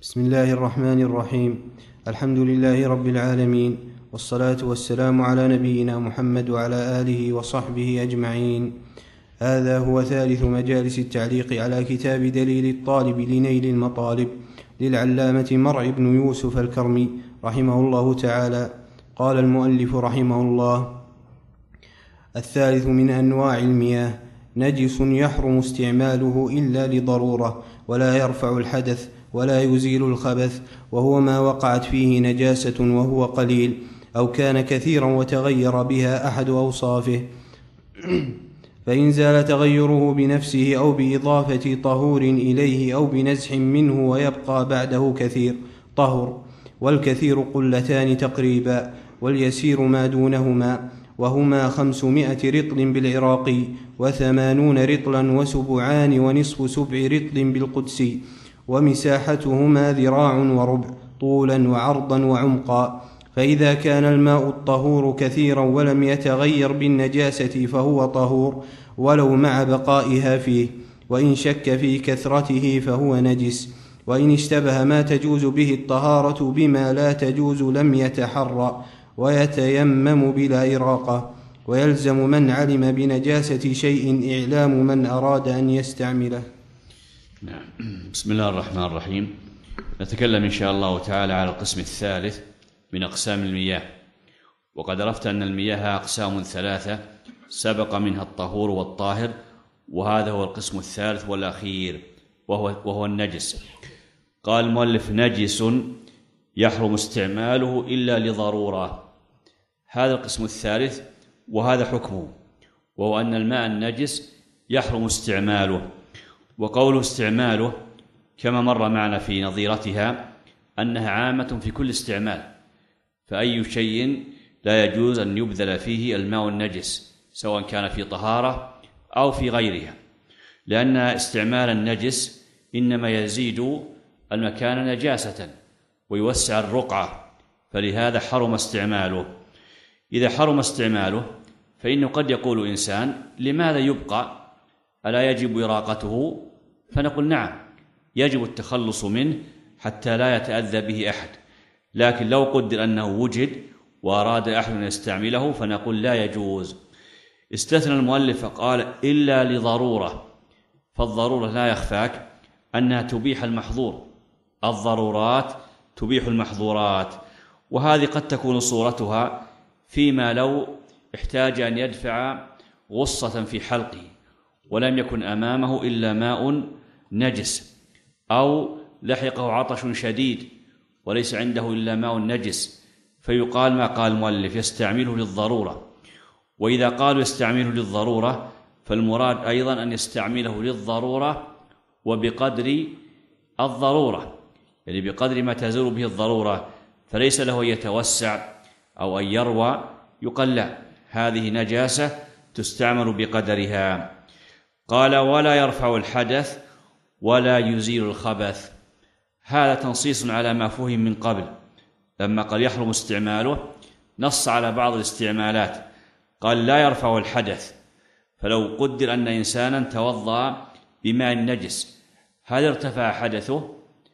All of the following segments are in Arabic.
بسم الله الرحمن الرحيم. الحمد لله رب العالمين، والصلاة والسلام على نبينا محمد وعلى آله وصحبه أجمعين. هذا هو ثالث مجالس التعليق على كتاب دليل الطالب لنيل المطالب للعلامة مرع بن يوسف الكرمي رحمه الله تعالى. قال المؤلف رحمه الله: الثالث من أنواع المياه نجس يحرم استعماله إلا لضرورة، ولا يرفع الحدث ولا يزيل الخبث، وهو ما وقعت فيه نجاسة وهو قليل، أو كان كثيرا وتغير بها أحد أوصافه، فإن زال تغيره بنفسه أو بإضافة طهور إليه أو بنزح منه ويبقى بعده كثير طهر، والكثير قلتان تقريبا، واليسير ما دونهما، وهما 500 رطل بالعراقي، 80 رطلا وسبعان ونصف سبع رطل بالقدسي، ومساحتهما ذراع وربع طولا وعرضا وعمقا. فإذا كان الماء الطهور كثيرا ولم يتغير بالنجاسة فهو طهور ولو مع بقائها فيه، وإن شك في كثرته فهو نجس. وإن اشتبه ما تجوز به الطهارة بما لا تجوز لم يتحرى ويتيمم بلا إراقة. ويلزم من علم بنجاسة شيء إعلام من أراد أن يستعمله. بسم الله الرحمن الرحيم. نتكلم إن شاء الله تعالى على القسم الثالث من أقسام المياه. وقد عرفت أن المياه أقسام ثلاثة سبق منها الطهور والطاهر، وهذا هو القسم الثالث والأخير وهو النجس. قال المؤلف: نجس يحرم استعماله إلا لضرورة. هذا القسم الثالث وهذا حكمه، وهو أن الماء النجس يحرم استعماله. وقوله استعماله كما مر معنا في نظيرتها أنها عامة في كل استعمال، فأي شيء لا يجوز أن يبذل فيه الماء النجس سواء كان في طهارة أو في غيرها، لأن استعمال النجس إنما يزيد المكان نجاسة ويوسع الرقعة، فلهذا حرم استعماله. إذا حرم استعماله فإنه قد يقول إنسان: لماذا يبقى؟ ألا يجب إراقته؟ فنقول: نعم، يجب التخلص منه حتى لا يتأذى به أحد. لكن لو قدر أنه وجد وأراد أحد أن يستعمله فنقول: لا يجوز. استثنى المؤلف فقال: إلا لضرورة. فالضرورة لا يخفاك أنها تبيح المحظور، الضرورات تبيح المحظورات. وهذه قد تكون صورتها فيما لو احتاج أن يدفع غصة في حلقه ولم يكن أمامه إلا ماء نجس، أو لحقه عطش شديد وليس عنده إلا ماء نجس، فيقال ما قال المؤلف: يستعمله للضرورة. وإذا قالوا يستعمله للضرورة فالمراد أيضا أن يستعمله للضرورة وبقدر الضرورة، يعني بقدر ما تزول به الضرورة، فليس له أن يتوسع أو أن يروى. يقال: لا، هذه نجاسة تستعمل بقدرها. قال: ولا يرفع الحدث ولا يزيل الخبث. هذا تنصيص على ما فهم من قبل. لما قال يحرم استعماله نص على بعض الاستعمالات، قال: لا يرفع الحدث. فلو قدر أن إنسانا توضأ بماء نجس، هل ارتفع حدثه؟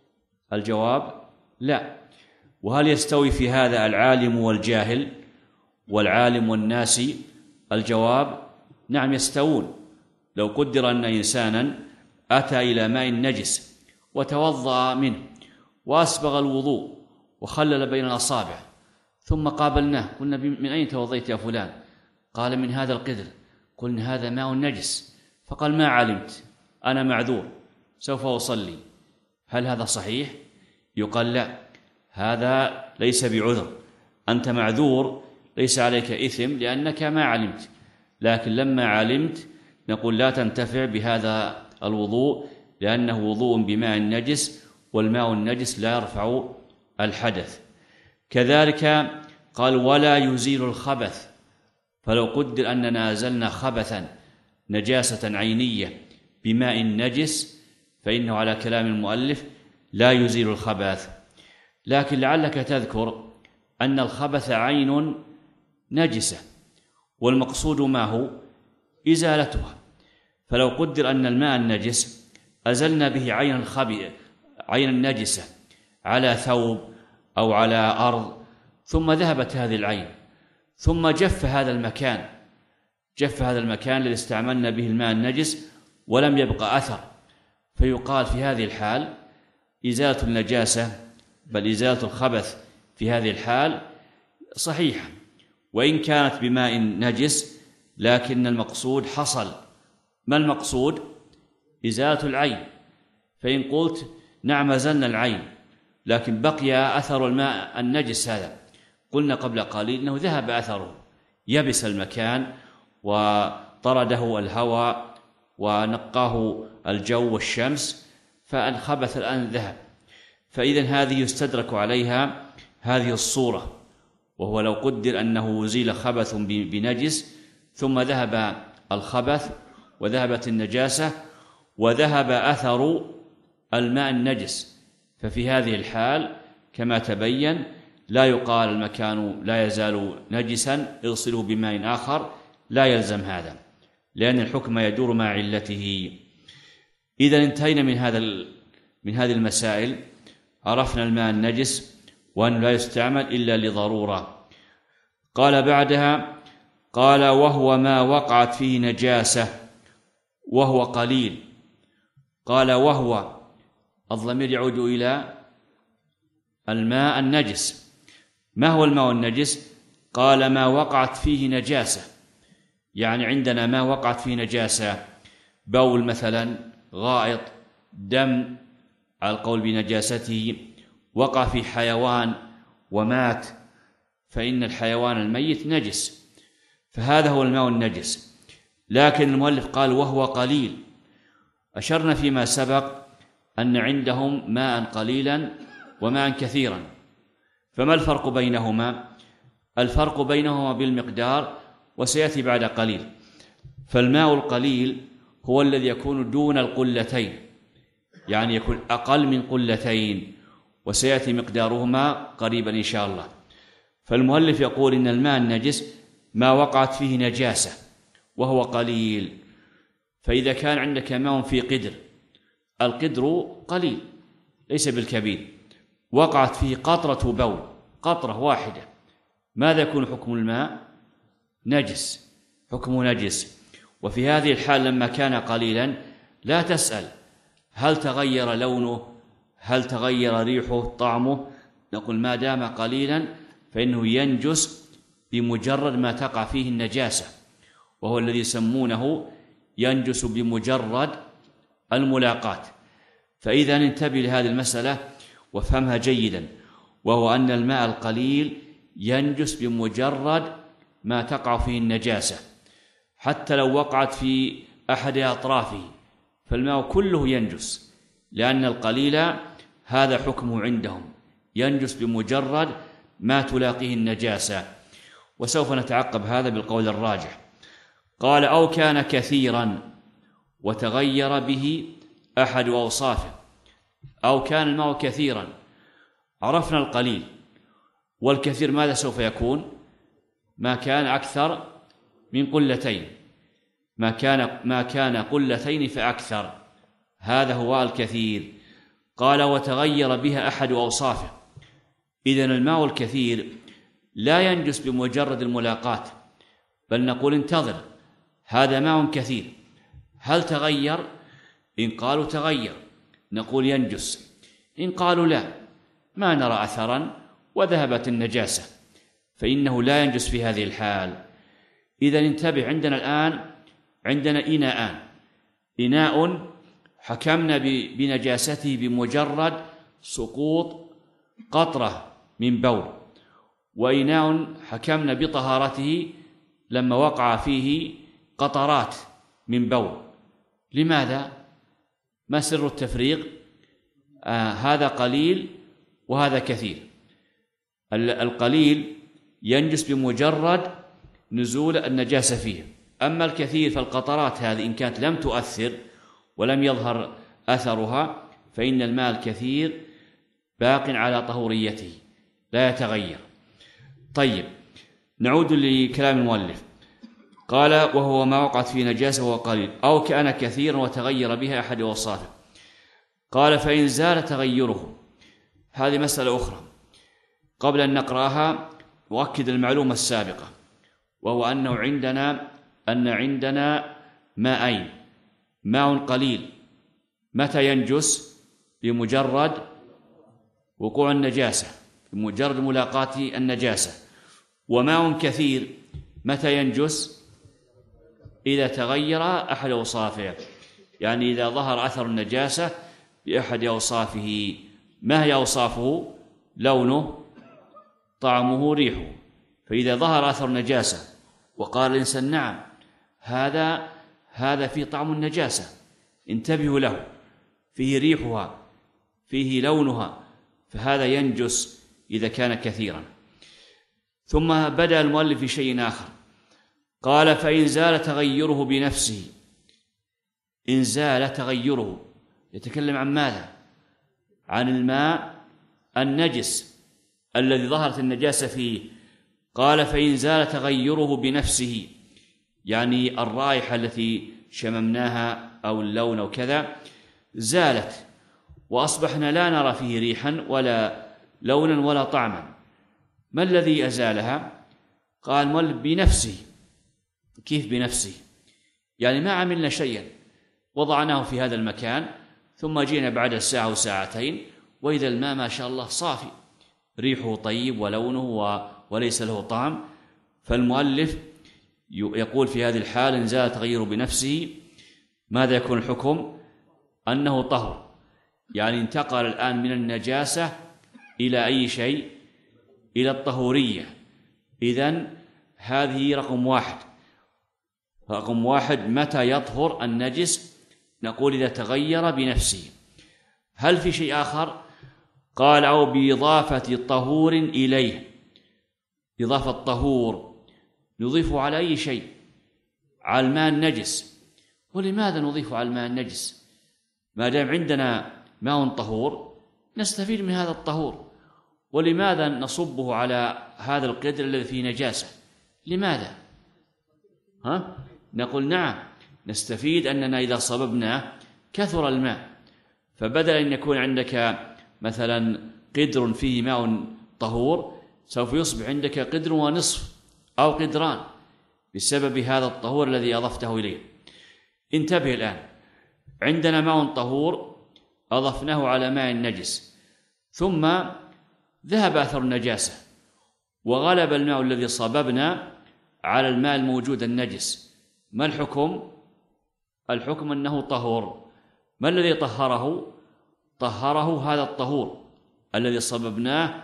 الجواب: لا. وهل يستوي في هذا العالم والجاهل والعالم والناسي؟ الجواب: نعم، يستوون. لو قدر أن إنسانا أتى إلى ماء نجس وتوضأ منه وأسبغ الوضوء وخلل بين الأصابع، ثم قابلناه قلنا: من أين توضيت يا فلان؟ قال: من هذا القدر. قلنا: هذا ماء نجس. فقال: ما علمت، أنا معذور، سوف أصلي. هل هذا صحيح؟ يقال: لا، هذا ليس بعذر، أنت معذور، ليس عليك إثم لأنك ما علمت. لكن لما علمت نقول: لا تنتفع بهذا الوضوء لأنه وضوء بماء نجس، والماء النجس لا يرفع الحدث. كذلك قال: ولا يزيل الخبث. فلو قدر أننا أزلنا خبثا نجاسة عينية بماء نجس فإنه على كلام المؤلف لا يزيل الخبث. لكن لعلك تذكر أن الخبث عين نجسة، والمقصود ما هو؟ إزالتها. فلو قدر أن الماء النجس أزلنا به عين النجسة على ثوب أو على أرض ثم ذهبت هذه العين ثم جف هذا المكان الذي استعملنا به الماء النجس ولم يبقى أثر، فيقال في هذه الحال إزالة النجاسة بل إزالة الخبث في هذه الحال صحيحة، وإن كانت بماء نجس لكن المقصود حصل. ما المقصود؟ إزالة العين. فإن قلت نعم أزلنا العين لكن بقي أثر الماء النجس هذا، قلنا قبل قليل أنه ذهب أثره، يبس المكان وطرده الهواء ونقاه الجو والشمس، فالخبث الآن ذهب. فإذن هذه يستدرك عليها هذه الصورة، وهو لو قدر أنه أزيل خبث بنجس ثم ذهب الخبث وذهبت النجاسة وذهب أثر الماء النجس، ففي هذه الحال كما تبين لا يقال المكان لا يزال نجسا اغسله بماء آخر، لا يلزم هذا، لأن الحكم يدور مع علته. إذا انتهينا من هذه المسائل، عرفنا الماء النجس وأنه لا يستعمل إلا لضرورة. قال بعدها قال وهو ما وقعت فيه نجاسة وهو قليل. قال وهو، الضمير يعود إلى الماء النجس. ما هو الماء النجس؟ قال ما وقعت فيه نجاسة، يعني عندنا ما وقعت فيه نجاسة، بول مثلا، غائط، دم على القول بنجاسته، وقع في حيوان ومات، فإن الحيوان الميت نجس، فهذا هو الماء النجس. لكن المؤلف قال وهو قليل. أشرنا فيما سبق أن عندهم ماء قليلا وماء كثيرا، فما الفرق بينهما؟ الفرق بينهما بالمقدار، وسيأتي بعد قليل. فالماء القليل هو الذي يكون دون القلتين، يعني يكون أقل من قلتين، وسيأتي مقدارهما قريبا إن شاء الله. فالمؤلف يقول إن الماء النجس ما وقعت فيه نجاسة وهو قليل. فإذا كان عندك ماء في قدر، القدر قليل ليس بالكبير، وقعت فيه قطرة بول، قطرة واحدة، ماذا يكون حكم الماء؟ نجس، حكمه نجس. وفي هذه الحال لما كان قليلا لا تسأل هل تغير لونه، هل تغير ريحه، طعمه، نقول ما دام قليلا فإنه ينجس بمجرد ما تقع فيه النجاسة، وهو الذي يسمونه ينجس بمجرد الملاقات. فإذا انتبه لهذه المسألة وافهمها جيدا، وهو أن الماء القليل ينجس بمجرد ما تقع فيه النجاسة، حتى لو وقعت في أحد أطرافه فالماء كله ينجس، لأن القليل هذا حكمه عندهم، ينجس بمجرد ما تلاقيه النجاسة. وسوف نتعقب هذا بالقول الراجح. قال أو كان كثيرا وتغير به أحد أوصافه. أو كان الماء كثيرا، عرفنا القليل، والكثير ماذا سوف يكون؟ ما كان أكثر من قلتين، ما كان قلتين فأكثر، هذا هو الكثير. قال وتغير بها أحد أوصافه. إذن الماء الكثير لا ينجس بمجرد الملاقاة، بل نقول انتظر، هذا ماء كثير، هل تغير؟ إن قالوا تغير نقول ينجس، إن قالوا لا ما نرى أثرا وذهبت النجاسة فإنه لا ينجس في هذه الحال. إذن انتبه، عندنا الآن إناء حكمنا بنجاسته بمجرد سقوط قطرة من بول، وإناء حكمنا بطهارته لما وقع فيه قطرات من بول. لماذا؟ ما سر التفريق؟ هذا قليل وهذا كثير. القليل ينجس بمجرد نزول النجاسة فيه، أما الكثير فالقطرات هذه إن كانت لم تؤثر ولم يظهر أثرها فإن الماء الكثير باق على طهوريته لا يتغير. طيب، نعود لكلام المؤلف. قال وهو ما وقعت فيه نجاسة وهو قليل أو كان كثيرا وتغير بها أحد أوصافه. قال فإن زال تغيره، هذه مسألة أخرى. قبل أن نقرأها أؤكد المعلومة السابقة، وهو أنه عندنا ماءين، ماء قليل متى ينجس؟ بمجرد وقوع النجاسة، بمجرد ملاقاة النجاسة. وماء كثير متى ينجس؟ إذا تغير أحد أوصافه، يعني إذا ظهر أثر النجاسة بأحد أوصافه. ما هي أوصافه؟ لونه، طعمه، ريحه. فإذا ظهر أثر النجاسة وقال الإنسان نعم هذا فيه طعم النجاسة، انتبهوا له، فيه ريحها، فيه لونها، فهذا ينجس إذا كان كثيرا. ثم بدأ المؤلف في شيء آخر، قال فإن زال تغيره بنفسه. إن زال تغيره، يتكلم عن ماذا؟ عن الماء النجس الذي ظهرت النجاسة فيه. قال فإن زال تغيره بنفسه، يعني الرائحة التي شممناها أو اللون أو كذا زالت، وأصبحنا لا نرى فيه ريحا ولا لونا ولا طعما. ما الذي أزالها؟ قال المؤلف بنفسه. كيف بنفسه؟ يعني ما عملنا شيئا، وضعناه في هذا المكان، ثم جينا بعد ساعة وساعتين وإذا الماء ما شاء الله صافي، ريحه طيب ولونه وليس له طعم. فالمؤلف يقول في هذه الحال إن زال تغيره بنفسه، ماذا يكون الحكم؟ أنه طهر، يعني انتقل الآن من النجاسة إلى أي شيء؟ إلى الطهورية. إذن هذه رقم واحد. رقم واحد، متى يطهر النجس؟ نقول إذا تغير بنفسه. هل في شيء آخر؟ قال أو بإضافة طهور إليه. إضافة طهور نضيفه على أي شيء؟ على الماء النجس. ولماذا نضيفه على الماء النجس؟ ما دام عندنا ماء طهور نستفيد من هذا الطهور. ولماذا نصبه على هذا القدر الذي فيه نجاسة؟ لماذا؟ نقول نعم، نستفيد أننا إذا صببناه كثر الماء، فبدل أن يكون عندك مثلا قدر فيه ماء طهور سوف يصبح عندك قدر ونصف أو قدران بسبب هذا الطهور الذي أضفته إليه. انتبه الآن، عندنا ماء طهور أضفناه على ماء النجس، ثم ذهب أثر النجاسة وغلب الماء الذي صببنا على الماء الموجود النجس. ما الحكم؟ الحكم أنه طهور. ما الذي طهره؟ طهره هذا الطهور الذي صببناه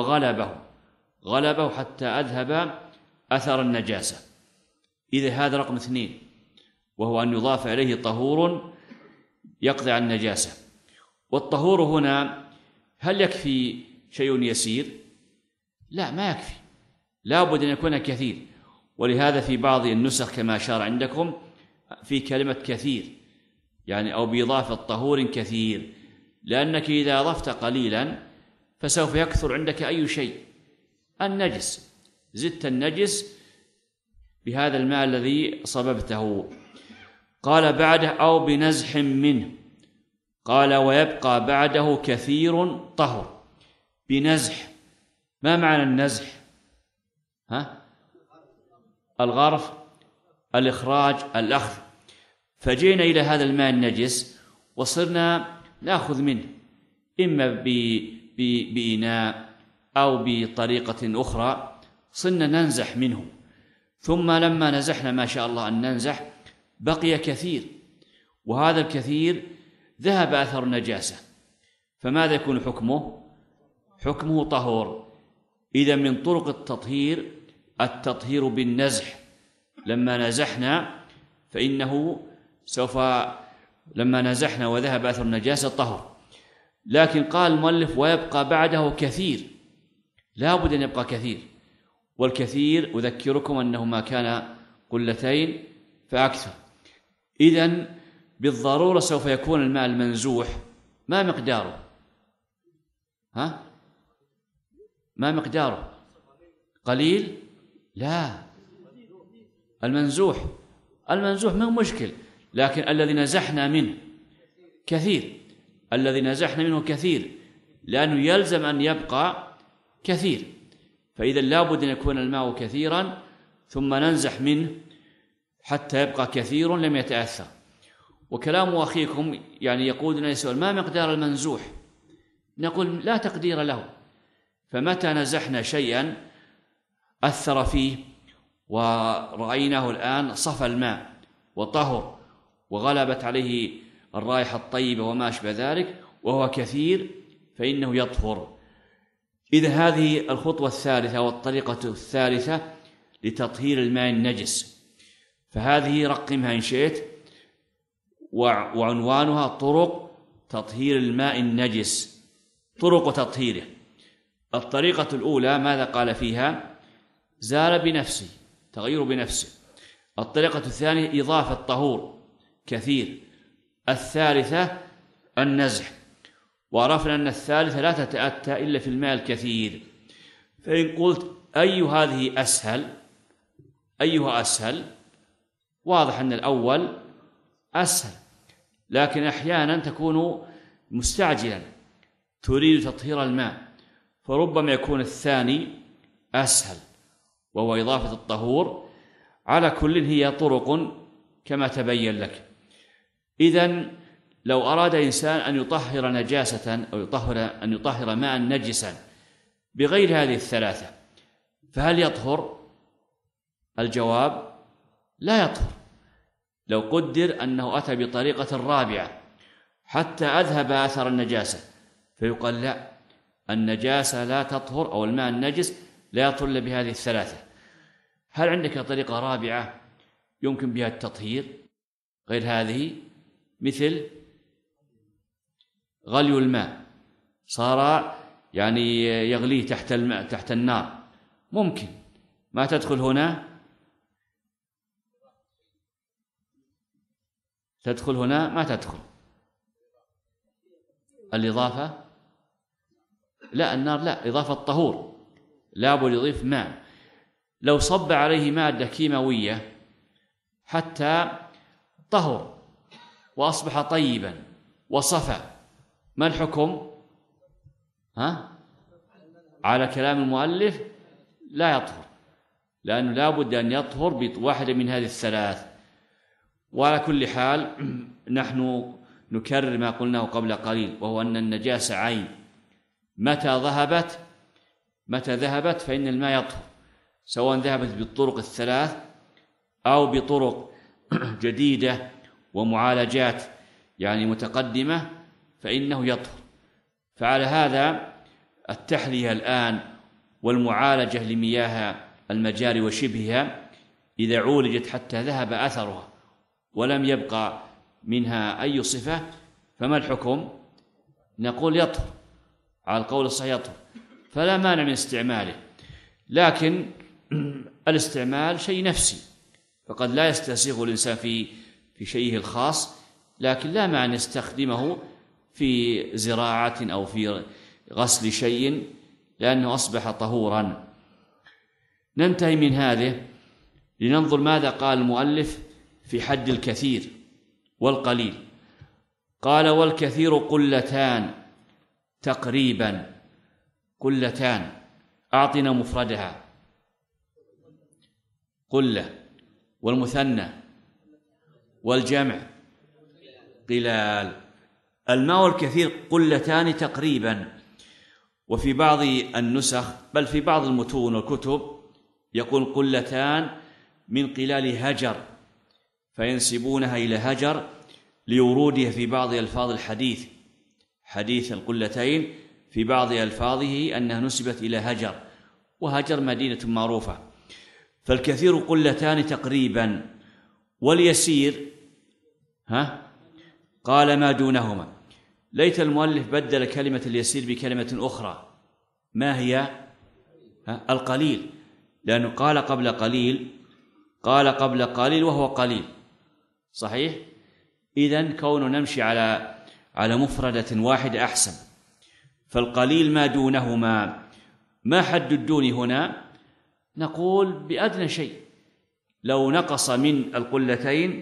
وغلبه حتى أذهب أثر النجاسة. إذا هذا رقم 2، وهو أن يضاف إليه طهور يقضي عن النجاسة. والطهور هنا هل يكفي شيء يسير؟ لا، ما يكفي، لا بد أن يكون كثير. ولهذا في بعض النسخ كما أشار عندكم في كلمة كثير، يعني أو بإضافة طهور كثير، لأنك إذا أضفت قليلا فسوف يكثر عندك أي شيء. النجس، زدت النجس بهذا الماء الذي صببته. قال بعده أو بنزح منه. قال ويبقى بعده كثير طهر. بنزح، ما معنى النزح؟ الغرف، الإخراج، الأخذ. فجينا إلى هذا الماء النجس وصرنا نأخذ منه، إما بإناء أو بطريقة أخرى، صرنا ننزح منه. ثم لما نزحنا ما شاء الله أن ننزح بقي كثير، وهذا الكثير ذهب أثر النجاسة، فماذا يكون حكمه؟ حكمه طهور. إذا من طرق التطهير التطهير بالنزح. لما نزحنا فإنه سوف، لما نزحنا وذهب أثر النجاسة طهر. لكن قال المؤلف ويبقى بعده كثير، لا بد أن يبقى كثير. والكثير أذكركم أنه ما كان قلتين فأكثر. إذن بالضرورة سوف يكون الماء المنزوح ما مقداره؟ ما مقداره؟ قليل؟ لا، المنزوح ما مشكل، لكن الذي نزحنا منه كثير، الذي نزحنا منه كثير، لأنه يلزم أن يبقى كثير، فإذا لابد أن يكون الماء كثيرا ثم ننزح منه حتى يبقى كثير لم يتأثر. وكلام أخيكم يعني يقودنا يسأل ما مقدار المنزوح؟ نقول لا تقدير له، فمتى نزحنا شيئا أثر فيه ورأيناه الآن صفى الماء وطهر وغلبت عليه الرائحة الطيبة وما أشبه ذلك وهو كثير فإنه يطهر. إذا هذه الخطوة الثالثة والطريقة الثالثة لتطهير الماء النجس، فهذه رقمها إن شئت، وعنوانها طرق تطهير الماء النجس، طرق تطهيره. الطريقة الأولى ماذا قال فيها؟ زال بنفسه، تغير بنفسه. الطريقة الثانية إضافة طهور كثير. الثالثة النزح، وعرفنا أن الثالثة لا تتأتى إلا في الماء الكثير. فإن قلت أي هذه أسهل، أيها أسهل؟ واضح أن الأول أسهل، لكن أحيانا تكون مستعجلا تريد تطهير الماء، فربما يكون الثاني أسهل وهو إضافة الطهور. على كل هي طرق كما تبين لك. إذن لو أراد إنسان أن يطهر نجاسة أو أن يطهر ماء نجسا بغير هذه الثلاثة فهل يطهر؟ الجواب لا يطهر. لو قدر أنه أتى بطريقة رابعة حتى أذهب أثر النجاسة فيقال لا، النجاسة لا تطهر أو الماء النجس لا يطهر إلا بهذه الثلاثة. هل عندك طريقة رابعة يمكن بها التطهير غير هذه؟ مثل غلي الماء، صار يعني يغليه تحت النار، ممكن ما تدخل هنا؟ تدخل هنا؟ ما تدخل. الإضافة لا، النار لا، إضافة طهور، لابد يضيف ماء. لو صب عليه مادة كيماوية حتى طهر وأصبح طيبا وصفى، ما الحكم؟ على كلام المؤلف لا يطهر، لأنه لابد أن يطهر بواحدة من هذه الثلاث. وعلى كل حال نحن نكرر ما قلناه قبل قليل، وهو أن النجاسة عين، متى ذهبت فإن الماء يطهر، سواء ذهبت بالطرق الثلاث أو بطرق جديدة ومعالجات يعني متقدمة فإنه يطهر. فعلى هذا التحلية الآن والمعالجة لمياه المجاري وشبهها إذا عولجت حتى ذهب أثرها ولم يبقى منها أي صفة فما الحكم؟ نقول يطهر، على القول الصحيح يطهر، فلا مانع من استعماله. لكن الاستعمال شيء نفسي، فقد لا يستسيغ الإنسان في شيءه الخاص، لكن لا مانع أن يستخدمه في زراعة أو في غسل شيء لأنه أصبح طهورا. ننتهي من هذه لننظر ماذا قال المؤلف في حد الكثير والقليل. قال والكثير قلتان تقريبا. قلتان، أعطنا مفردها. قلة، والمثنى والجمع قلال. الماء الكثير قلتان تقريبا. وفي بعض النسخ بل في بعض المتون والكتب يقول قلتان من قلال هجر، فينسبونها إلى هجر لورودها في بعض ألفاظ الحديث، حديث القلتين في بعض ألفاظه أنها نسبت إلى هجر، وهجر مدينة معروفة. فالكثير قلتان تقريبا. واليسير قال ما دونهما. ليت المؤلف بدل كلمة اليسير بكلمة أخرى، ما هي؟ القليل، لأنه قال قبل قليل وهو قليل، صحيح؟ إذن كون نمشي على مفردة واحدة أحسن. فالقليل ما دونهما. ما حد الدون هنا؟ نقول بأدنى شيء، لو نقص من القلتين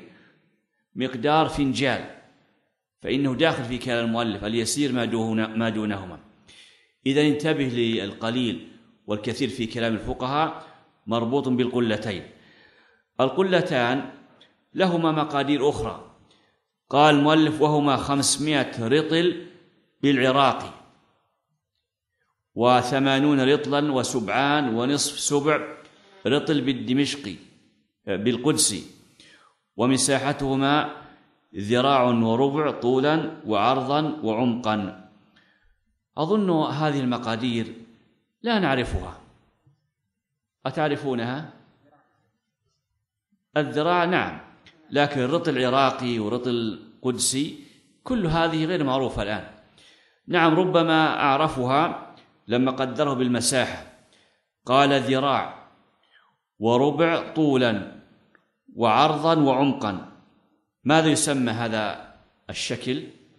مقدار فنجال فإنه داخل في كلام المؤلف اليسير ما دونهما. إذا انتبه للقليل والكثير في كلام الفقهاء مربوط بالقلتين. القلتان لهما مقادير أخرى، قال المؤلف وهما 500 رطل بالعراقي، 80 رطلا وسبعان ونصف سبع رطل بالدمشقي بالقدسي، ومساحتهما 1.25 ذراع طولا وعرضا وعمقا. أظن هذه المقادير لا نعرفها، أتعرفونها؟ الذراع نعم، لكن الرطل العراقي ورطل قدسي كل هذه غير معروفة الآن. نعم ربما أعرفها لما قدره بالمساحة، قال 1.25 ذراع طولا وعرضا وعمقا. ماذا يسمى هذا الشكل؟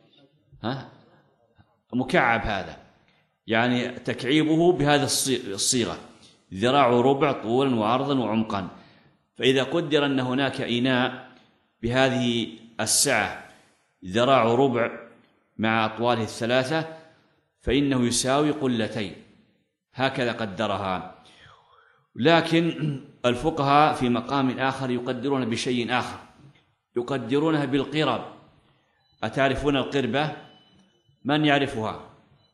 مكعب، هذا يعني تكعيبه بهذا الصيغة 1.25 ذراع طولا وعرضا وعمقا. فإذا قدر أن هناك إناء بهذه السعة 1.25 ذراع مع أطواله الثلاثة فإنه يساوي قلتين، هكذا قدرها. لكن الفقهاء في مقام آخر يقدرون بشيء آخر، يقدرونها بالقرب. أتعرفون القربة؟ من يعرفها؟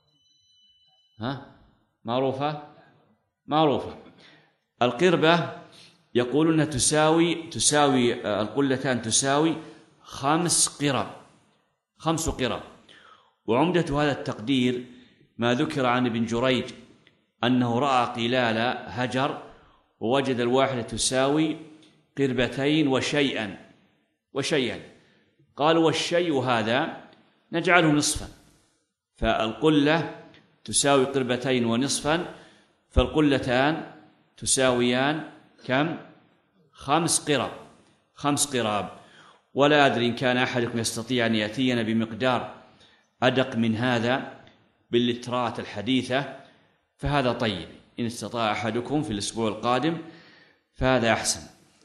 معروفة. القربة يقولون تساوي القلتان تساوي 5 قرب. وعمدة هذا التقدير ما ذكر عن ابن جريج أنه رأى قلال هجر ووجد الواحدة تساوي 2 قرب وشيئا. قالوا والشيء هذا نجعله نصفا، فالقلة تساوي 2 قرب ونصفا، فالقلتان تساويان كم؟ 5 قراب. ولا أدري إن كان أحدكم يستطيع أن يأتينا بمقدار أدق من هذا باللترات الحديثة فهذا طيب، إن استطاع أحدكم في الأسبوع القادم فهذا أحسن.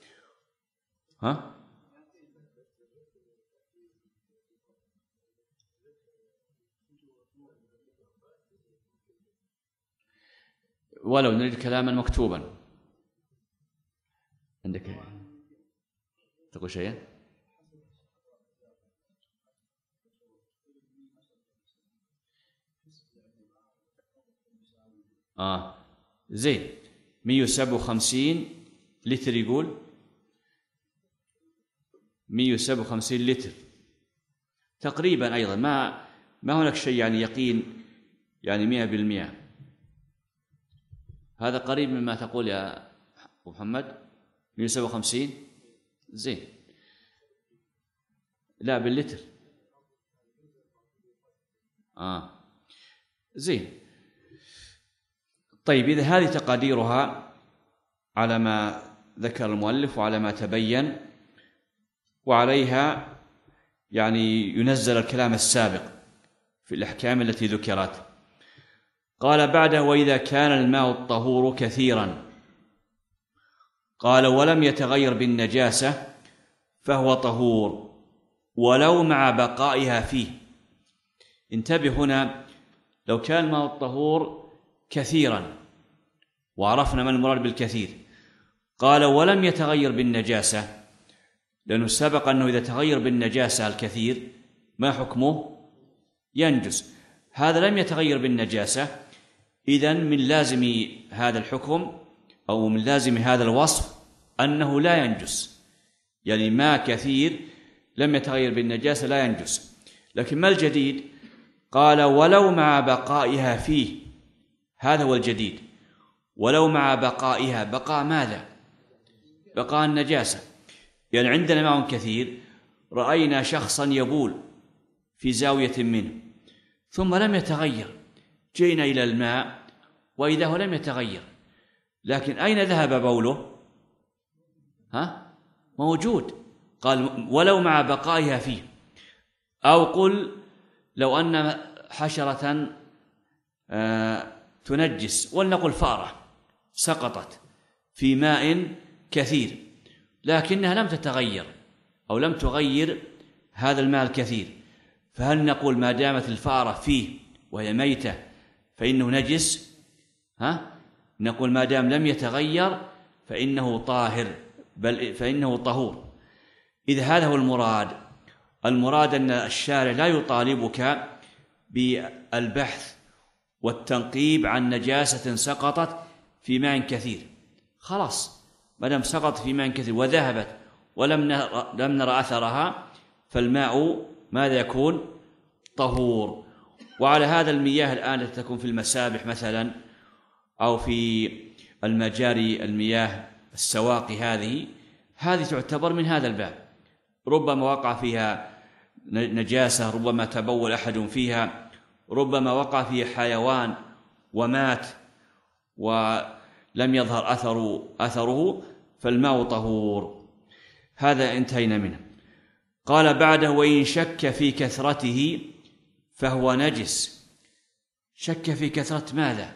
ولو نريد كلاما مكتوبا. عندك تقول شيئا؟ زين. 157 لتر، يقول 157 لتر تقريبا. أيضا ما هناك شيء يعني يقين يعني 100%. هذا قريب مما تقول يا أبو محمد. 157 زين، لا باللتر. زين. طيب إذا هذه تقاديرها على ما ذكر المؤلف وعلى ما تبين، وعليها يعني ينزل الكلام السابق في الأحكام التي ذكرت. قال بعده وإذا كان الماء الطهور كثيرا، قال ولم يتغير بالنجاسة فهو طهور ولو مع بقائها فيه. انتبه هنا، لو كان الماء الطهور كثيرا، وعرفنا ما المراد بالكثير، قال ولم يتغير بالنجاسة، لأنه سبق أنه إذا تغير بالنجاسة الكثير ما حكمه؟ ينجس. هذا لم يتغير بالنجاسة، إذن من لازم هذا الحكم أو من لازم هذا الوصف أنه لا ينجس، يعني ما كثير لم يتغير بالنجاسة لا ينجس. لكن ما الجديد؟ قال ولو مع بقائها فيه، هذا هو الجديد. ولو مع بقائها، بقاء ماذا؟ بقاء النجاسة. يعني عندنا ماء كثير، رأينا شخصا يبول في زاوية منه ثم لم يتغير، جئنا إلى الماء وإذا هو لم يتغير، لكن أين ذهب بوله؟ موجود. قال ولو مع بقائها فيه. أو قل لو أن حشرة تنجس، ولنقل فأرة سقطت في ماء كثير لكنها لم تتغير أو لم تغير هذا الماء الكثير، فهل نقول ما دامت الفأرة فيه وهي ميتة فإنه نجس، نقول ما دام لم يتغير فإنه طاهر، بل فإنه طهور. إذا هذا هو المراد أن الشارع لا يطالبك بالبحث والتنقيب عن نجاسة سقطت في ماء كثير، خلاص ما دام سقط في ماء كثير وذهبت ولم نرى أثرها، فالماء ماذا يكون؟ طهور. وعلى هذا المياه الآن التي تكون في المسابح مثلا أو في المجاري المياه السواقي، هذه تعتبر من هذا الباب، ربما وقع فيها نجاسة، ربما تبول أحد فيها، ربما وقع فيها حيوان ومات ولم يظهر أثره، فالماء طهور. هذا انتهينا منه. قال بعده: وإن شك في كثرته فهو نجس. شك في كثرة ماذا؟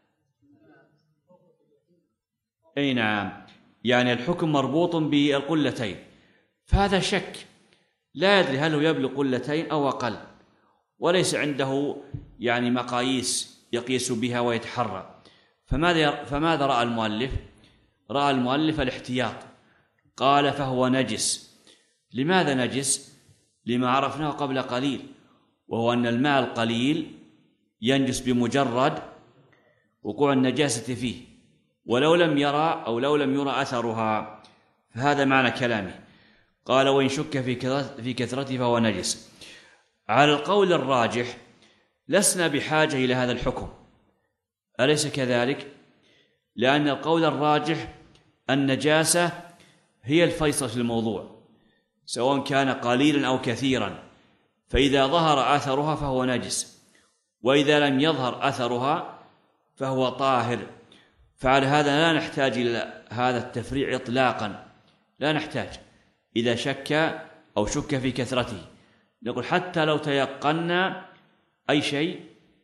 أي نعم، يعني الحكم مربوط بالقلتين، فهذا شك لا يدري هل هو يبلغ قلتين أو أقل، وليس عنده يعني مقاييس يقيس بها ويتحرى. فماذا رأى المؤلف؟ رأى المؤلف الاحتياط، قال فهو نجس. لماذا نجس؟ لما عرفناه قبل قليل، وهو أن الماء القليل ينجس بمجرد وقوع النجاسة فيه، ولو لم يرى أثرها. فهذا معنى كلامه. قال: وإن شك في كثرته فهو نجس. على القول الراجح لسنا بحاجة إلى هذا الحكم، أليس كذلك؟ لأن القول الراجح النجاسة هي الفيصل في الموضوع، سواء كان قليلا أو كثيرا، فإذا ظهر أثرها فهو نجس، وإذا لم يظهر أثرها فهو طاهر. فعلى هذا لا نحتاج إلى هذا التفريع إطلاقا، لا نحتاج. إذا شك في كثرته نقول حتى لو تيقنا أي شيء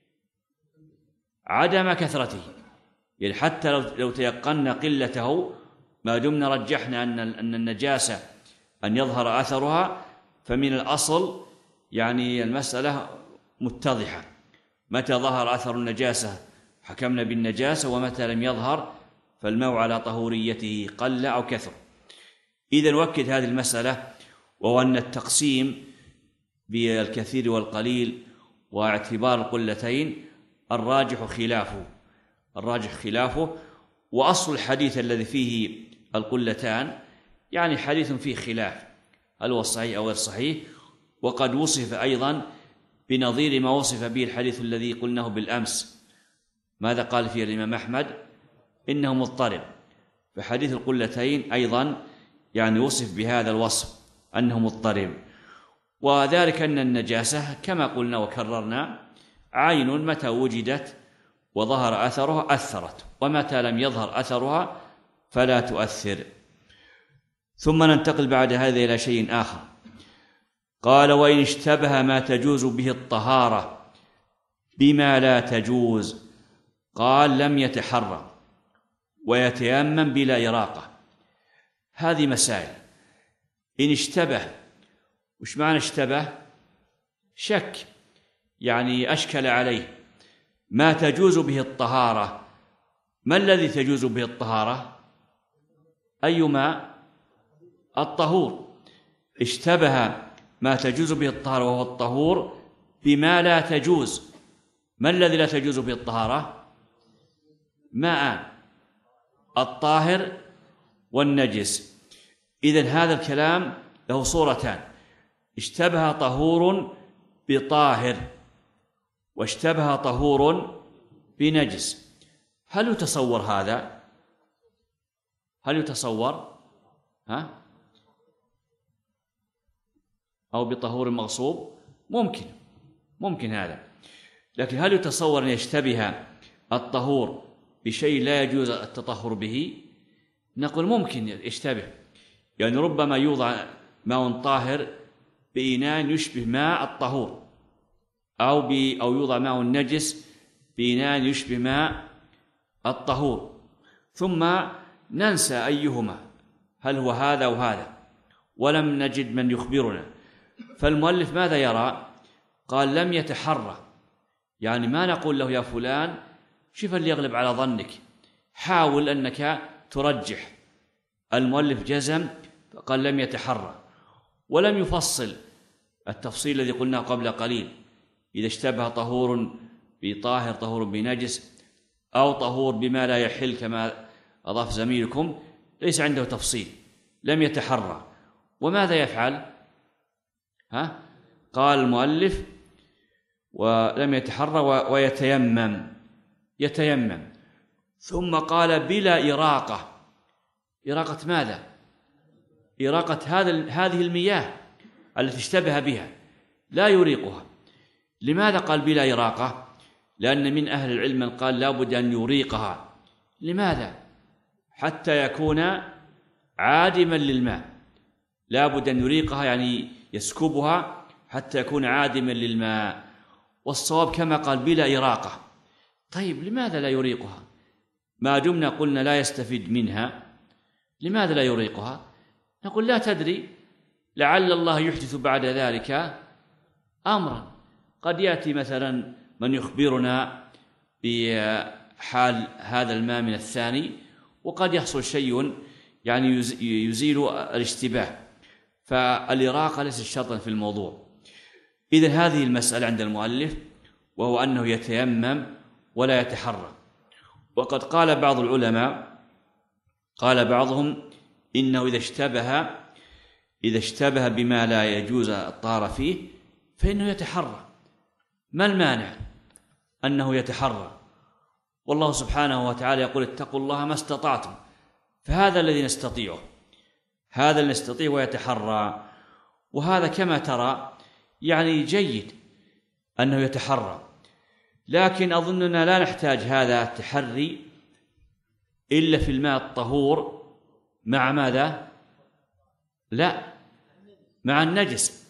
عدم كثرته، يعني حتى لو تيقنا قلته، ما دمنا رجحنا أن النجاسة أن يظهر أثرها، فمن الأصل يعني المسألة متضحة. متى ظهر أثر النجاسة حكمنا بالنجاسة، ومتى لم يظهر فالماء على طهوريته قل أو كثر. إذا نؤكد هذه المسألة، وهو أن التقسيم بالكثير والقليل واعتبار القلتين الراجح خلافه. وأصل الحديث الذي فيه القلتان يعني حديث فيه خلاف، هل هو صحيح أو غير صحيح، وقد وصف أيضا بنظير ما وصف به الحديث الذي قلناه بالأمس. ماذا قال فيه الإمام أحمد؟ إنه مضطرب. فحديث القلتين أيضا يعني وصف بهذا الوصف أنه مضطرب، وذلك أن النجاسة كما قلنا وكررنا عين، متى وجدت وظهر أثرها أثرت، ومتى لم يظهر أثرها فلا تؤثر. ثم ننتقل بعد هذا إلى شيء آخر. قال: وإن اشتبه ما تجوز به الطهارة بما لا تجوز، قال لم يتحرى ويتيمم بلا إراقة. هذه مسائل. إن اشتبه، وش معنى اشتبه؟ شك، يعني أشكل عليه. ما تجوز به الطهارة، ما الذي تجوز به الطهارة؟ أي ماء؟ الطهور. اشتبه ما تجوز به الطهارة وهو الطهور بما لا تجوز. ما الذي لا تجوز به الطهارة؟ ماء، الطاهر والنجس. إذن هذا الكلام له صورتان: اشتبه طهور بطاهر، واشتبه طهور بنجس. هل يتصور هذا؟ هل يتصور؟ أو بطهور مغصوب؟ ممكن هذا، لكن هل يتصور أن يشتبه الطهور بشيء لا يجوز التطهر به؟ نقول ممكن يشتبه، يعني ربما يوضع ماء طاهر بإناء يشبه ماء الطهور، أو يوضع ماء النجس بإناء يشبه ماء الطهور، ثم ننسى أيهما، هل هو هذا أو هذا، ولم نجد من يخبرنا. فالمؤلف ماذا يرى؟ قال لم يتحرى، يعني ما نقول له يا فلان شوف اللي يغلب على ظنك، حاول أنك ترجح. المؤلف جزم قال لم يتحرى، ولم يفصل التفصيل الذي قلناه قبل قليل، إذا اشتبه طهور بطاهر طهور بنجس أو طهور بما لا يحل كما أضاف زميلكم، ليس عنده تفصيل، لم يتحرى. وماذا يفعل؟ قال المؤلف ولم يتحرى يتيمم، ثم قال بلا إراقة. إراقة ماذا؟ إراقة هذه المياه التي اشتبه بها، لا يريقها. لماذا قال بلا إراقة؟ لأن من أهل العلم من قال لا بد أن يريقها. لماذا؟ حتى يكون عادما للماء، لا بد أن يريقها يعني يسكبها حتى يكون عادما للماء. والصواب كما قال بلا إراقة. طيب لماذا لا يريقها؟ ما دمنا قلنا لا يستفيد منها، لماذا لا يريقها؟ نقول لا تدري، لعل الله يحدث بعد ذلك أمرا. قد يأتي مثلا من يخبرنا بحال هذا الماء من الثاني، وقد يحصل شيء يعني يزيل الاشتباه، فالإراقة ليست شرطا في الموضوع. إذن هذه المسألة عند المؤلف، وهو أنه يتيمم ولا يتحرى. وقد قال بعض العلماء، قال بعضهم إنه إذا اشتبه بما لا يجوز الطهارة فيه فإنه يتحرى. ما المانع أنه يتحرى؟ والله سبحانه وتعالى يقول اتقوا الله ما استطعتم، فهذا الذي نستطيعه، هذا اللي نستطيع ويتحرى. وهذا كما ترى يعني جيد أنه يتحرى، لكن أظننا لا نحتاج هذا التحري إلا في الماء الطهور مع ماذا؟ لا، مع النجس،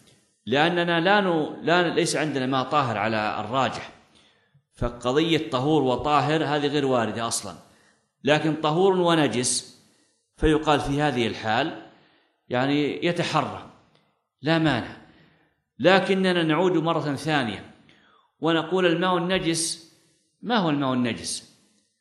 لأننا ليس عندنا ماء طاهر على الراجح، فقضية طهور وطاهر هذه غير واردة أصلا، لكن طهور ونجس فيقال في هذه الحال يعني يتحرى لا مانع. لكننا نعود مرة ثانية ونقول الماء النجس، ما هو الماء النجس؟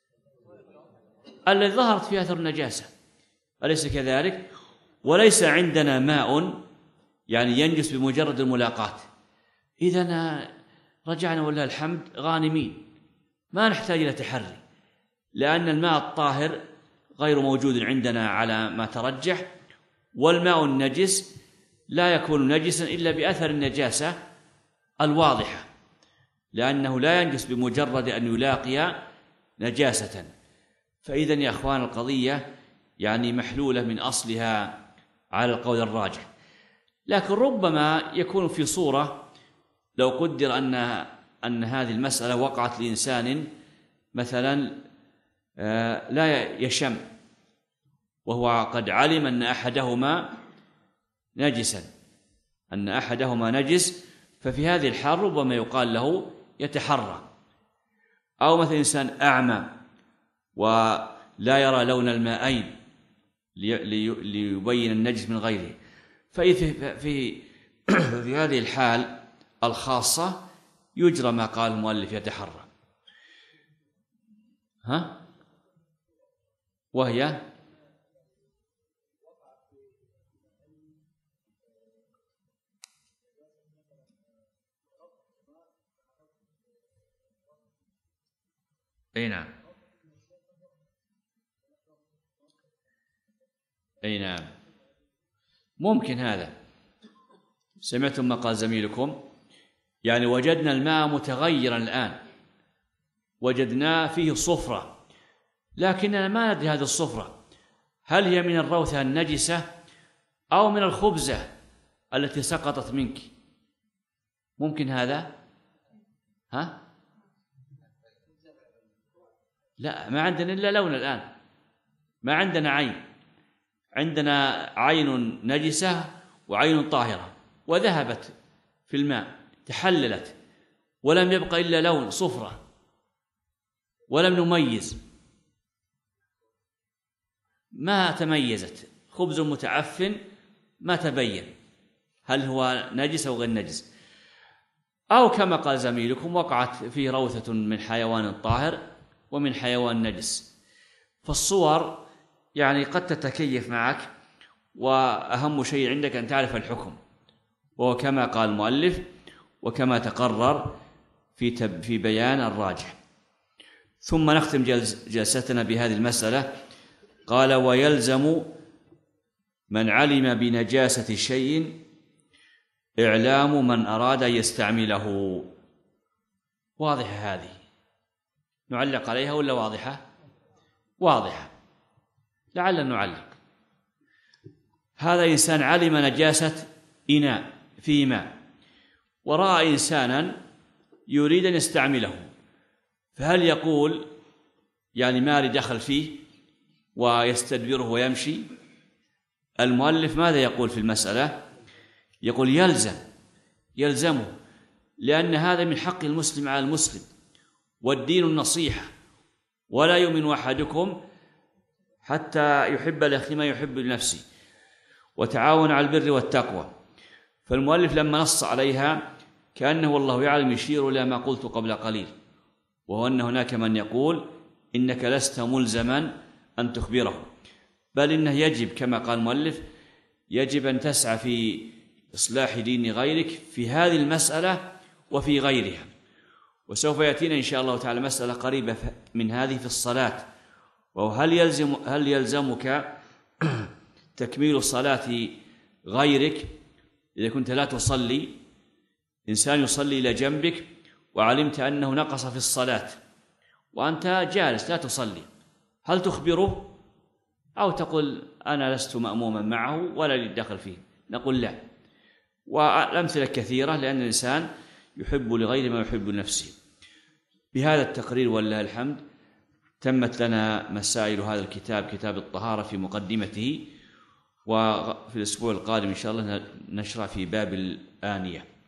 الذي ظهرت فيه أثر النجاسة، أليس كذلك؟ وليس عندنا ماء يعني ينجس بمجرد الملاقاة. إذن رجعنا والله الحمد غانمين، ما نحتاج إلى تحري، لأن الماء الطاهر غير موجود عندنا على ما ترجح، والماء النجس لا يكون نجسا إلا بأثر النجاسة الواضحة، لأنه لا ينجس بمجرد أن يلاقي نجاسة. فإذن يا أخوان القضية يعني محلولة من أصلها على القول الراجح. لكن ربما يكون في صورة لو قدر أن هذه المسألة وقعت لإنسان مثلا لا يشم، وهو قد علم أن أحدهما نجسا، أن أحدهما نجس، ففي هذه الحال ربما يقال له يتحرى. أو مثلا إنسان أعمى ولا يرى لون الماءين ليبين النجس من غيره، في هذه الحال الخاصة يجرى ما قال المؤلف يتحرى. وهي أي نعم ممكن هذا. سمعتم ما قال زميلكم؟ يعني وجدنا الماء متغيرا الآن، وجدناه فيه صفرة، لكننا ما ندري هذه الصفرة هل هي من الروثة النجسة أو من الخبزة التي سقطت منك. ممكن هذا؟ لا، ما عندنا إلا لون الآن، ما عندنا عين. عندنا عين نجسة وعين طاهرة، وذهبت في الماء تحللت، ولم يبق إلا لون صفرة، ولم نميز، ما تميزت، خبز متعفن ما تبين هل هو نجس أو غير نجس. أو كما قال زميلكم وقعت فيه روثة من حيوان طاهر ومن حيوان نجس. فالصور يعني قد تتكيف معك، وأهم شيء عندك أن تعرف الحكم، وهو كما قال المؤلف وكما تقرر في بيان الراجح. ثم نختم جلستنا بهذه المسألة. قال: ويلزم من علم بنجاسة شيء إعلام من أراد أن يستعمله. واضحة هذه؟ نعلق عليها ولا واضحة؟ واضحة، لعل نعلق. هذا إنسان علم نجاسة إناء فيه ماء، ورأى إنسانا يريد أن يستعمله، فهل يقول يعني ما لي دخل فيه ويستدبره ويمشي؟ المؤلف ماذا يقول في المسألة؟ يقول يلزمه، لأن هذا من حق المسلم على المسلم، والدين النصيحة، ولا يؤمن أحدكم حتى يحب لأخيه ما يحب لنفسه، وتعاون على البر والتقوى. فالمؤلف لما نص عليها كأنه والله يعلم يشير إلى ما قلت قبل قليل، وهو أن هناك من يقول إنك لست ملزما أن تخبره، بل إنه يجب كما قال المؤلف يجب أن تسعى في إصلاح دين غيرك في هذه المسألة وفي غيرها. وسوف يأتينا إن شاء الله تعالى مسألة قريبة من هذه في الصلاة، وهو هل يلزمك تكميل صلاة غيرك إذا كنت لا تصلي؟ إنسان يصلي إلى جنبك وعلمت أنه نقص في الصلاة وأنت جالس لا تصلي، هل تخبره أو تقول أنا لست مأموما معه ولا لي دخل فيه؟ نقول لا. والأمثلة كثيرة، لأن الإنسان يحب لغير ما يحب لنفسه. بهذا التقرير ولله الحمد تمت لنا مسائل هذا الكتاب، كتاب الطهارة، في مقدمته، وفي الأسبوع القادم إن شاء الله نشرع في باب الآنية.